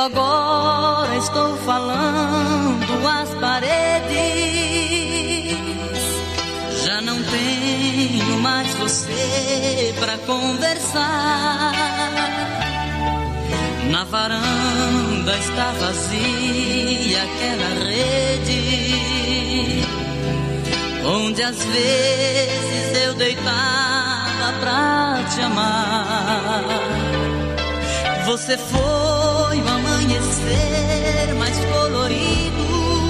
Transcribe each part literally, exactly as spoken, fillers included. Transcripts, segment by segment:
agora estou falando às paredes. Já não tenho mais você pra conversar. Na varanda está vazia aquela rede onde às vezes eu deitava pra te amar. Você foi o amanhecer mais colorido,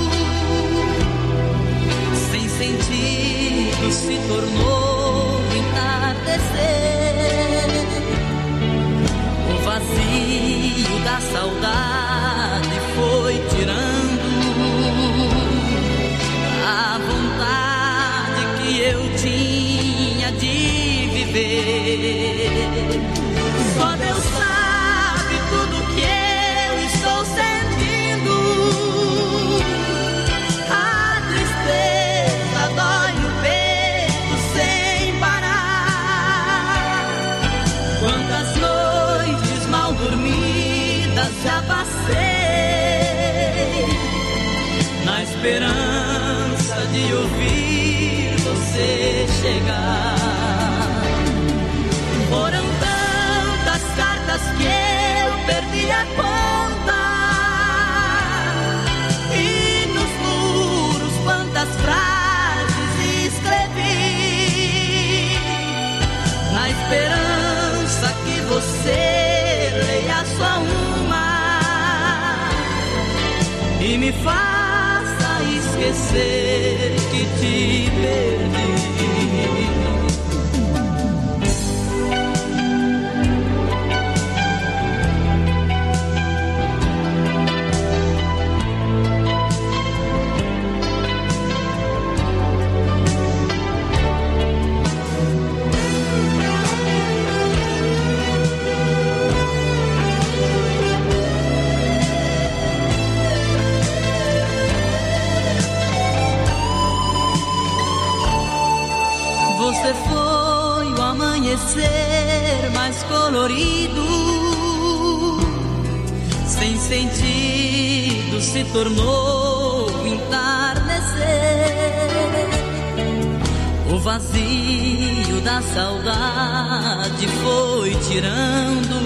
sem sentido se tornou entardecer. O vazio da saudade foi tirando a vontade que eu tinha de viver. Só Deus sabe tudo que eu estou sentindo. A tristeza dói no peito sem parar. Quantas noites mal dormidas já passei na esperança de ouvir você chegar. Foram tantas cartas que eu perdi a conta, e nos muros quantas frases escrevi, na esperança que você leia só uma e me faça esquecer que te perdi. Você foi o amanhecer mais colorido, sem sentido se tornou entardecer. O vazio da saudade foi tirando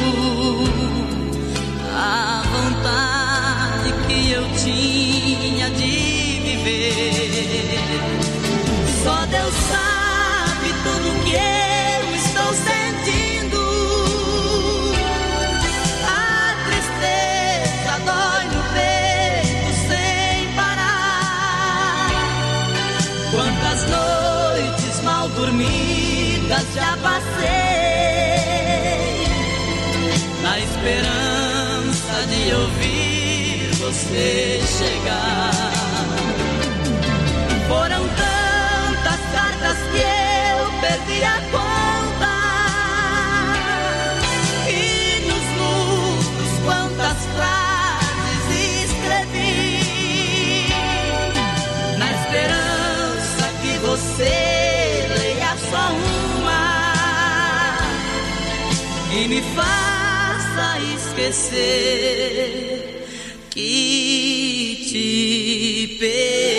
a vontade que eu tinha de viver. Só Deus sabe tudo que eu estou sentindo. A tristeza dói no peito sem parar. Quantas noites mal dormidas já passei na esperança de ouvir você chegar. Foram tantas cartas que eu perdi a conta, e nos muros quantas frases escrevi, na esperança que você leia só uma e me faça esquecer que te perdi.